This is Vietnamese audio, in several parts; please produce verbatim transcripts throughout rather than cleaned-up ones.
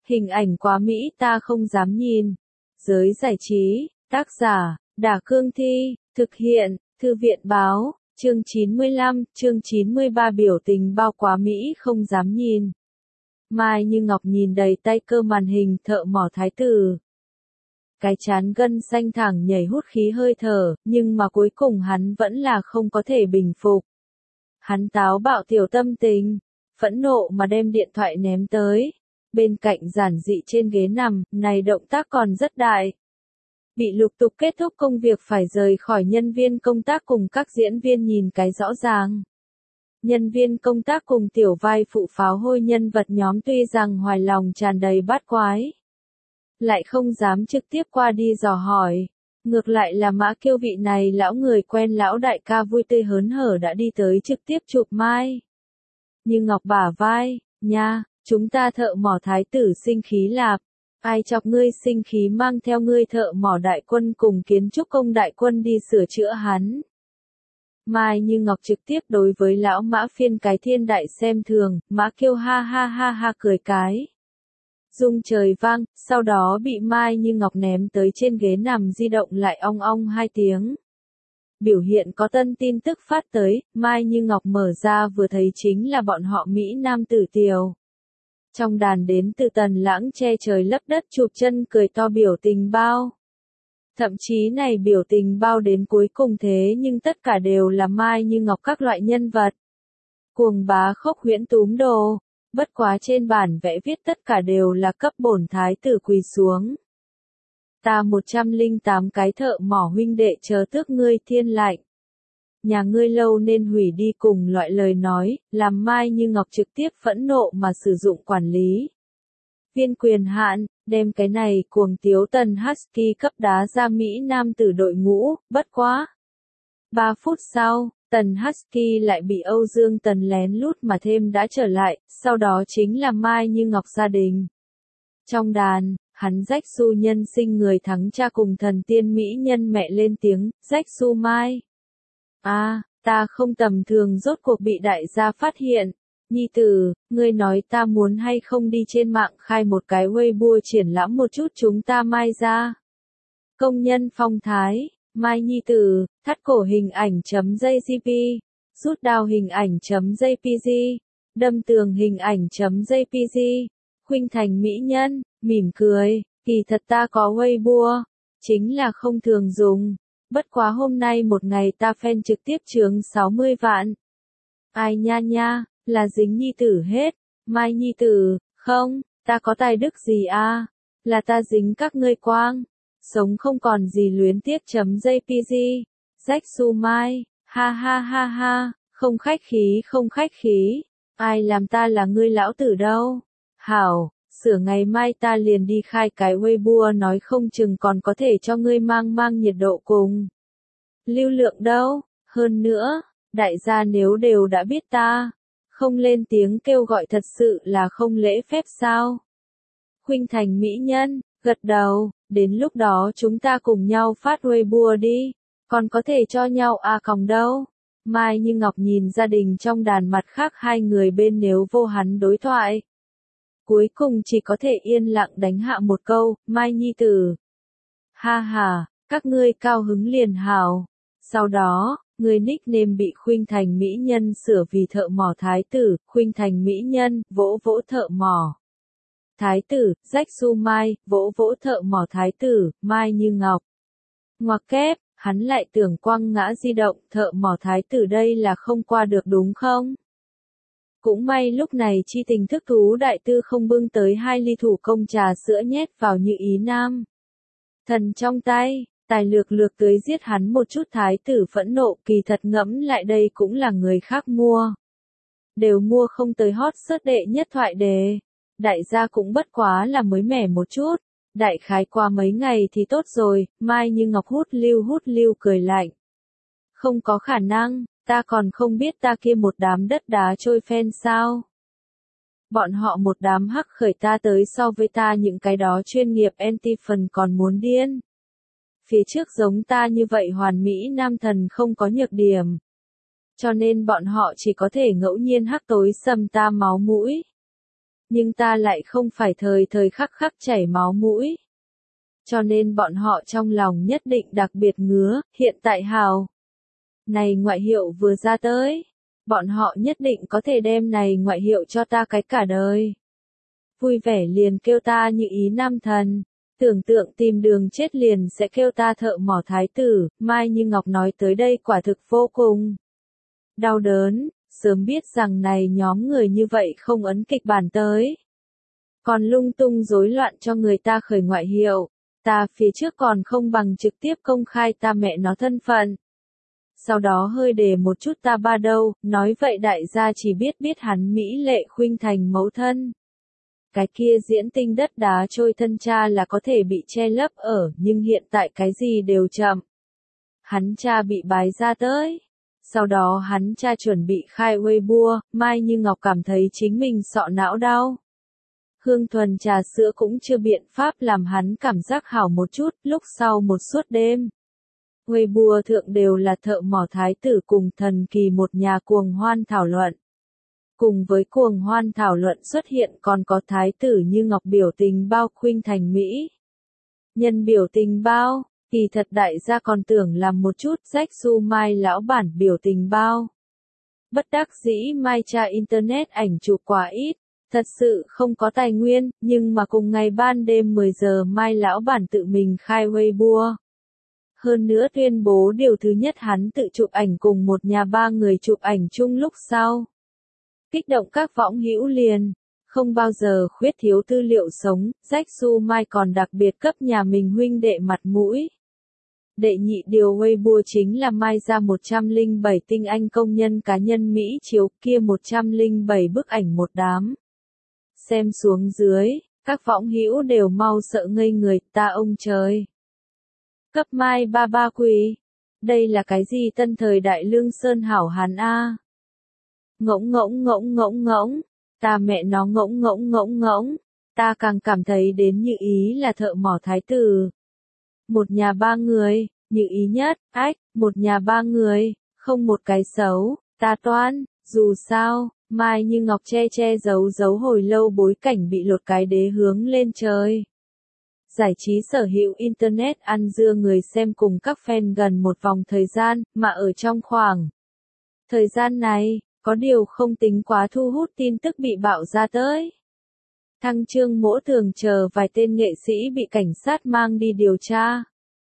Hình ảnh quá mỹ ta không dám nhìn. Giới giải trí, tác giả, Đả Cương Thi, thực hiện, Thư viện Báo, chương chín mươi lăm, chương chín mươi ba biểu tình bao quá mỹ không dám nhìn. Mai Như Ngọc nhìn đầy tay cơ màn hình thợ mỏ thái tử. Cái trán gân xanh thẳng nhảy hút khí hơi thở, nhưng mà cuối cùng hắn vẫn là không có thể bình phục. Hắn táo bạo tiểu tâm tình, phẫn nộ mà đem điện thoại ném tới. Bên cạnh giản dị trên ghế nằm, này động tác còn rất đại. Bị lục tục kết thúc công việc phải rời khỏi nhân viên công tác cùng các diễn viên nhìn cái rõ ràng. Nhân viên công tác cùng tiểu vai phụ pháo hôi nhân vật nhóm tuy rằng hoài lòng tràn đầy bát quái. Lại không dám trực tiếp qua đi dò hỏi. Ngược lại là Mã Kiêu vị này lão người quen lão đại ca vui tươi hớn hở đã đi tới trực tiếp chụp Mai Như Ngọc bả vai, nha, chúng ta thợ mỏ thái tử sinh khí lạp. Ai chọc ngươi sinh khí mang theo ngươi thợ mỏ đại quân cùng kiến trúc công đại quân đi sửa chữa hắn. Mai Như Ngọc trực tiếp đối với lão Mã phiên cái thiên đại xem thường, Mã Kiêu ha ha ha ha cười cái. Rung trời vang, sau đó bị Mai Như Ngọc ném tới trên ghế nằm di động lại ong ong hai tiếng. Biểu hiện có tân tin tức phát tới, Mai Như Ngọc mở ra vừa thấy chính là bọn họ Mỹ Nam tử Tiều. Trong đàn đến từ Tần Lãng che trời lấp đất chụp chân cười to biểu tình bao. Thậm chí này biểu tình bao đến cuối cùng thế nhưng tất cả đều là Mai Như Ngọc các loại nhân vật. Cuồng bá khốc huyễn túm đồ. Bất quá trên bản vẽ viết tất cả đều là cấp bổn thái tử quỳ xuống. Ta một trăm linh tám cái thợ mỏ huynh đệ chờ tước ngươi thiên lạnh. Nhà ngươi lâu nên hủy đi cùng loại lời nói, làm Mai Như Ngọc trực tiếp phẫn nộ mà sử dụng quản lý. Viên quyền hạn, đem cái này cuồng tiếu Tần Husky cấp đá ra Mỹ Nam tử đội ngũ, bất quá. Ba phút sau. Tần Husky lại bị Âu Dương Tần lén lút mà thêm đã trở lại, sau đó chính là Mai Như Ngọc gia đình. Trong đàn, hắn rách su nhân sinh người thắng cha cùng thần tiên mỹ nhân mẹ lên tiếng, rách su Mai. A, à, ta không tầm thường rốt cuộc bị đại gia phát hiện. Nhi tử, ngươi nói ta muốn hay không đi trên mạng khai một cái Weibo triển lãm một chút chúng ta Mai ra. Công nhân phong thái. Mai Nhi tử, thắt cổ hình ảnh chấm .jpg, rút đao hình ảnh chấm .jpg, đâm tường hình ảnh chấm .jpg, khuynh thành mỹ nhân, mỉm cười, kỳ thật ta có Weibo, chính là không thường dùng, bất quá hôm nay một ngày ta fan trực tiếp chướng sáu mươi vạn. Ai nha nha, là dính Nhi tử hết, Mai Nhi tử, không, ta có tài đức gì a, là ta dính các ngươi quang. Sống không còn gì luyến tiếc chấm .jpg, rách su Mai, ha ha ha ha, không khách khí không khách khí, ai làm ta là ngươi lão tử đâu. Hảo, sửa ngày mai ta liền đi khai cái Weibo nói không chừng còn có thể cho ngươi mang mang nhiệt độ cùng. Lưu lượng đâu, hơn nữa, đại gia nếu đều đã biết ta, không lên tiếng kêu gọi thật sự là không lễ phép sao. Khuynh thành mỹ nhân, gật đầu. Đến lúc đó chúng ta cùng nhau phát Weibo đi, còn có thể cho nhau a còng đâu. Mai Như Ngọc nhìn gia đình trong đàn mặt khác hai người bên nếu vô hắn đối thoại. Cuối cùng chỉ có thể yên lặng đánh hạ một câu, Mai Nhi tử. Ha ha, các ngươi cao hứng liền hào. Sau đó, người nickname bị khuynh thành mỹ nhân sửa vì thợ mỏ thái tử, khuynh thành mỹ nhân, vỗ vỗ thợ mỏ. Thái tử, rách su Mai, vỗ vỗ thợ mỏ thái tử, Mai Như Ngọc. Ngoặc kép, hắn lại tưởng quăng ngã di động, thợ mỏ thái tử đây là không qua được đúng không? Cũng may lúc này chi tình thức thú đại tư không bưng tới hai ly thủ công trà sữa nhét vào Như Ý Nam. Thần trong tay, tài lược lược tới giết hắn một chút thái tử phẫn nộ kỳ thật ngẫm lại đây cũng là người khác mua. Đều mua không tới hot search đệ nhất thoại đề. Đại gia cũng bất quá là mới mẻ một chút, đại khái qua mấy ngày thì tốt rồi, Mai Như Ngọc hút lưu hút lưu cười lạnh. Không có khả năng, ta còn không biết ta kia một đám đất đá trôi phen sao. Bọn họ một đám hắc khởi ta tới so với ta những cái đó chuyên nghiệp anti-phần còn muốn điên. Phía trước giống ta như vậy hoàn mỹ nam thần không có nhược điểm. Cho nên bọn họ chỉ có thể ngẫu nhiên hắc tối xâm ta máu mũi. Nhưng ta lại không phải thời thời khắc khắc chảy máu mũi. Cho nên bọn họ trong lòng nhất định đặc biệt ngứa, hiện tại hào. Này ngoại hiệu vừa ra tới. Bọn họ nhất định có thể đem này ngoại hiệu cho ta cái cả đời. Vui vẻ liền kêu ta như ý nam thần. Tưởng tượng tìm đường chết liền sẽ kêu ta thợ mỏ thái tử. Mai Như Ngọc nói tới đây quả thực vô cùng đau đớn. Sớm biết rằng này nhóm người như vậy không ấn kịch bản tới. Còn lung tung rối loạn cho người ta khởi ngoại hiệu. Ta phía trước còn không bằng trực tiếp công khai ta mẹ nó thân phận. Sau đó hơi đề một chút ta ba đâu, nói vậy đại gia chỉ biết biết hắn Mỹ Lệ Khuynh Thành mẫu thân. Cái kia diễn tinh đất đá trôi thân cha là có thể bị che lấp ở, nhưng hiện tại cái gì đều chậm. Hắn cha bị bái ra tới. Sau đó hắn cha chuẩn bị khai Weibo, Mai Như Ngọc cảm thấy chính mình sọ não đau. Hương thuần trà sữa cũng chưa biện pháp làm hắn cảm giác hảo một chút, lúc sau một suốt đêm. Weibo thượng đều là thợ mỏ thái tử cùng thần kỳ một nhà cuồng hoan thảo luận. Cùng với cuồng hoan thảo luận xuất hiện còn có thái tử Như Ngọc biểu tình bao Khuynh Thành Mỹ. Nhân biểu tình bao, kỳ thật đại gia còn tưởng làm một chút rách su Mai lão bản biểu tình bao. Bất đắc dĩ Mai tra internet ảnh chụp quá ít. Thật sự không có tài nguyên, nhưng mà cùng ngày ban đêm mười giờ Mai lão bản tự mình khai Weibo. Hơn nữa tuyên bố điều thứ nhất hắn tự chụp ảnh cùng một nhà ba người chụp ảnh chung lúc sau. Kích động các võng hữu liền, không bao giờ khuyết thiếu tư liệu sống, rách su Mai còn đặc biệt cấp nhà mình huynh đệ mặt mũi. Đệ nhị điều Weibo chính là Mai ra một trăm lẻ bảy tinh anh công nhân cá nhân Mỹ chiếu kia một trăm lẻ bảy bức ảnh một đám. Xem xuống dưới, các võng hữu đều mau sợ ngây người, ta ông trời. Cấp Mai ba ba quỳ. Đây là cái gì tân thời đại lương sơn hảo hán a? Ngỗng ngỗng ngỗng ngỗng ngỗng, ta mẹ nó ngỗng ngỗng ngỗng ngỗng, ta càng cảm thấy đến Như Ý là thợ mỏ thái tử. Một nhà ba người, Như Ý nhất, ách, một nhà ba người, không một cái xấu, ta toan, dù sao. Mai Như Ngọc che che giấu giấu hồi lâu bối cảnh bị lột cái đế hướng lên trời. Giải trí sở hữu Internet ăn dưa người xem cùng các fan gần một vòng thời gian, mà ở trong khoảng thời gian này, có điều không tính quá thu hút tin tức bị bạo ra tới. Thăng Trương Mỗ thường chờ vài tên nghệ sĩ bị cảnh sát mang đi điều tra.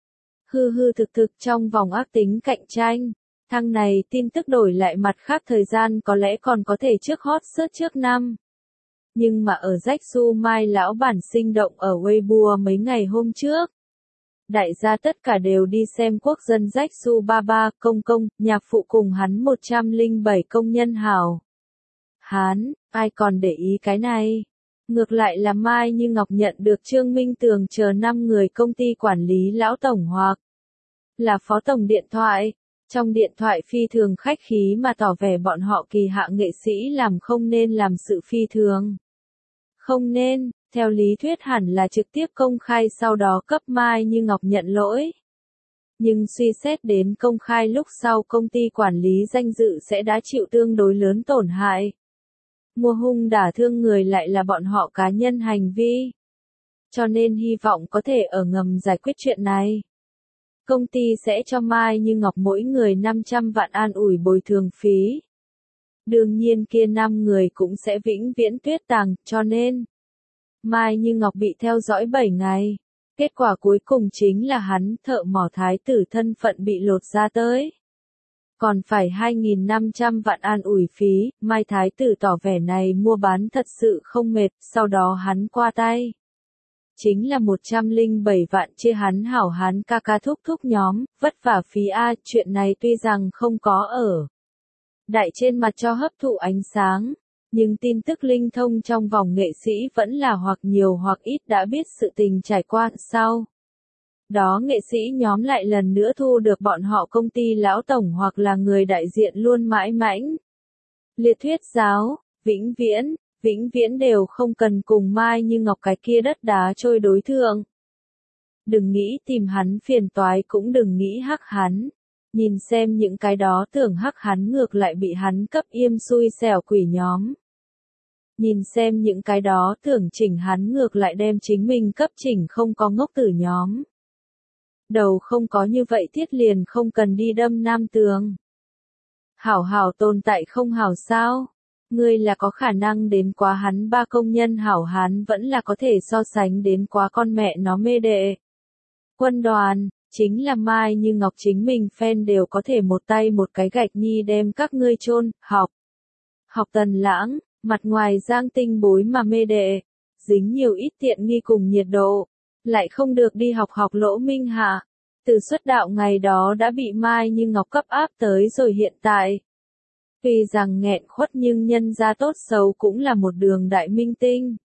Hư hư thực thực trong vòng ác tính cạnh tranh. Thằng này tin tức đổi lại mặt khác thời gian có lẽ còn có thể trước hot search trước năm. Nhưng mà ở rách su Mai lão bản sinh động ở Weibo mấy ngày hôm trước. Đại gia tất cả đều đi xem quốc dân rách su ba ba công công, nhạc phụ cùng hắn một trăm lẻ bảy công nhân hào. Hán, ai còn để ý cái này? Ngược lại là Mai Như Ngọc nhận được Trương Minh Tường chờ năm người công ty quản lý lão tổng hoặc là phó tổng điện thoại. Trong điện thoại phi thường khách khí mà tỏ vẻ bọn họ kỳ hạ nghệ sĩ làm không nên làm sự phi thường. Không nên, theo lý thuyết hẳn là trực tiếp công khai sau đó cấp Mai Như Ngọc nhận lỗi. Nhưng suy xét đến công khai lúc sau công ty quản lý danh dự sẽ đã chịu tương đối lớn tổn hại. Mua hung đả thương người lại là bọn họ cá nhân hành vi. Cho nên hy vọng có thể ở ngầm giải quyết chuyện này. Công ty sẽ cho Mai Như Ngọc mỗi người năm trăm vạn an ủi bồi thường phí. Đương nhiên kia năm người cũng sẽ vĩnh viễn tuyết tàng, cho nên Mai Như Ngọc bị theo dõi bảy ngày. Kết quả cuối cùng chính là hắn thợ mỏ thái tử thân phận bị lột ra tới. Còn phải hai nghìn năm trăm vạn an ủi phí, Mai thái tử tỏ vẻ này mua bán thật sự không mệt, sau đó hắn qua tay. Chính là một trăm lẻ bảy vạn chia hắn hảo hán ca ca thúc thúc nhóm, vất vả phí A, chuyện này tuy rằng không có ở đại trên mặt cho hấp thụ ánh sáng, nhưng tin tức linh thông trong vòng nghệ sĩ vẫn là hoặc nhiều hoặc ít đã biết sự tình trải qua sau. Đó nghệ sĩ nhóm lại lần nữa thu được bọn họ công ty lão tổng hoặc là người đại diện luôn mãi mãnh. Liệt thuyết giáo, vĩnh viễn. Vĩnh viễn đều không cần cùng Mai Như Ngọc cái kia đất đá trôi đối thượng. Đừng nghĩ tìm hắn phiền toái cũng đừng nghĩ hắc hắn. Nhìn xem những cái đó tưởng hắc hắn ngược lại bị hắn cấp im xui xẻo quỷ nhóm. Nhìn xem những cái đó tưởng chỉnh hắn ngược lại đem chính mình cấp chỉnh không có ngốc tử nhóm. Đầu không có như vậy thiết liền không cần đi đâm nam tường. Hảo hảo tồn tại không hảo sao? Ngươi là có khả năng đến quá hắn ba công nhân hảo hán vẫn là có thể so sánh đến quá con mẹ nó mê đệ. Quân đoàn, chính là Mai Như Ngọc chính mình fan đều có thể một tay một cái gạch nhi đem các ngươi chôn, học. Học Tần Lãng, mặt ngoài giang tinh bối mà mê đệ, dính nhiều ít tiện nghi cùng nhiệt độ, lại không được đi học học Lỗ Minh Hạ. Từ xuất đạo ngày đó đã bị Mai Như Ngọc cấp áp tới rồi hiện tại. Tuy rằng nghẹn khuất nhưng nhân ra tốt xấu cũng là một đường đại minh tinh.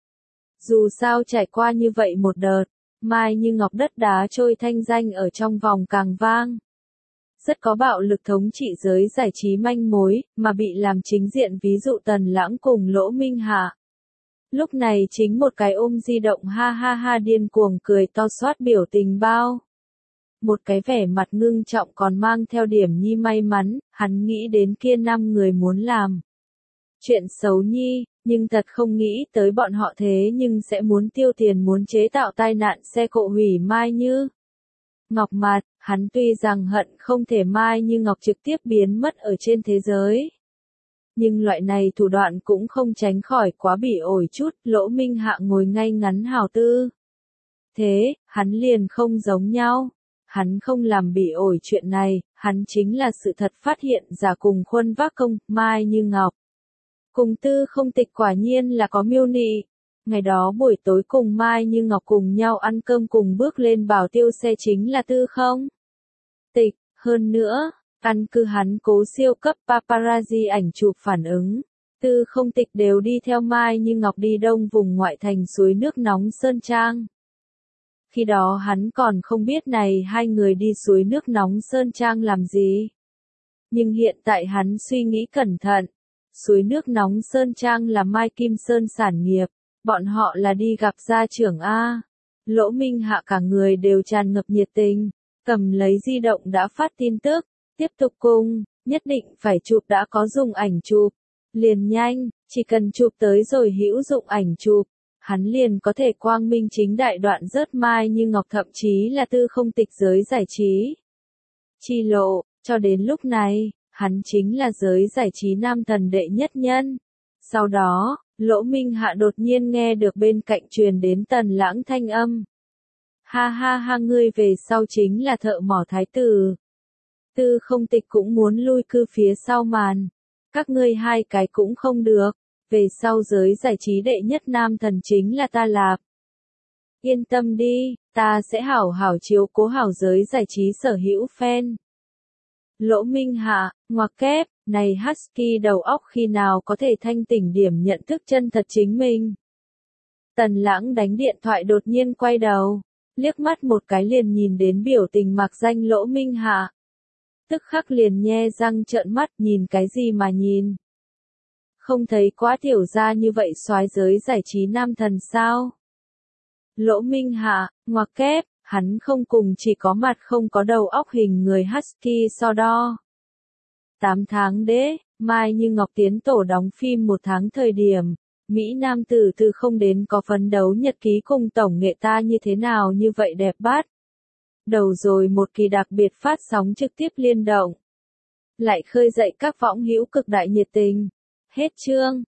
Dù sao trải qua như vậy một đợt, Mai Như Ngọc đất đá trôi thanh danh ở trong vòng càng vang. Rất có bạo lực thống trị giới giải trí manh mối, mà bị làm chính diện ví dụ Tần Lãng cùng Lỗ Minh Hạ. Lúc này chính một cái ôm di động ha ha ha điên cuồng cười to xoát biểu tình bao. Một cái vẻ mặt ngưng trọng còn mang theo điểm nhi may mắn, hắn nghĩ đến kia năm người muốn làm chuyện xấu nhi, nhưng thật không nghĩ tới bọn họ thế nhưng sẽ muốn tiêu tiền muốn chế tạo tai nạn xe cộ hủy Mai Như Ngọc mặt, hắn tuy rằng hận không thể Mai Như Ngọc trực tiếp biến mất ở trên thế giới. Nhưng loại này thủ đoạn cũng không tránh khỏi quá bỉ ổi chút, Lỗ Minh Hạ ngồi ngay ngắn hào tư. Thế, hắn liền không giống nhau. Hắn không làm bỉ ổi chuyện này, hắn chính là sự thật phát hiện giả cùng khuân vác công, Mai Như Ngọc. Cùng Tư Không Tịch quả nhiên là có mưu nị. Ngày đó buổi tối cùng Mai Như Ngọc cùng nhau ăn cơm cùng bước lên bảo tiêu xe chính là Tư Không Tịch, hơn nữa, căn cứ hắn cố siêu cấp paparazzi ảnh chụp phản ứng. Tư Không Tịch đều đi theo Mai Như Ngọc đi đông vùng ngoại thành suối nước nóng Sơn Trang. Khi đó hắn còn không biết này hai người đi suối nước nóng Sơn Trang làm gì. Nhưng hiện tại hắn suy nghĩ cẩn thận. Suối nước nóng Sơn Trang là Mai Kim Sơn sản nghiệp. Bọn họ là đi gặp gia trưởng A. Lỗ Minh Hạ cả người đều tràn ngập nhiệt tình. Cầm lấy di động đã phát tin tức. Tiếp tục cùng, nhất định phải chụp đã có dùng ảnh chụp. Liền nhanh, chỉ cần chụp tới rồi hữu dụng ảnh chụp. Hắn liền có thể quang minh chính đại đoạn rớt Mai Như Ngọc thậm chí là Tư Không Tịch giới giải trí. Chi lộ, cho đến lúc này, hắn chính là giới giải trí nam thần đệ nhất nhân. Sau đó, Lỗ Minh Hạ đột nhiên nghe được bên cạnh truyền đến Tần Lãng thanh âm. Ha ha ha ngươi về sau chính là thợ mỏ thái tử. Tư Không Tịch cũng muốn lui cư phía sau màn. Các ngươi hai cái cũng không được. Về sau giới giải trí đệ nhất nam thần chính là ta lạp. Yên tâm đi, ta sẽ hảo hảo chiếu cố hảo giới giải trí sở hữu fan. Lỗ Minh Hạ, ngoặc kép, này Husky đầu óc khi nào có thể thanh tỉnh điểm nhận thức chân thật chính mình. Tần Lãng đánh điện thoại đột nhiên quay đầu, liếc mắt một cái liền nhìn đến biểu tình mạc danh Lỗ Minh Hạ. Tức khắc liền nhe răng trợn mắt nhìn cái gì mà nhìn. Không thấy quá tiểu gia như vậy soái giới giải trí nam thần sao? Lỗ Minh Hạ, ngoặc kép, hắn không cùng chỉ có mặt không có đầu óc hình người Husky so đo. tám tháng đế, Mai Như Ngọc tiến tổ đóng phim một tháng thời điểm, Mỹ Nam tử từ không đến có phấn đấu nhật ký cùng tổng nghệ ta như thế nào như vậy đẹp bát. Đầu rồi một kỳ đặc biệt phát sóng trực tiếp liên động. Lại khơi dậy các võng hữu cực đại nhiệt tình. Hết chương.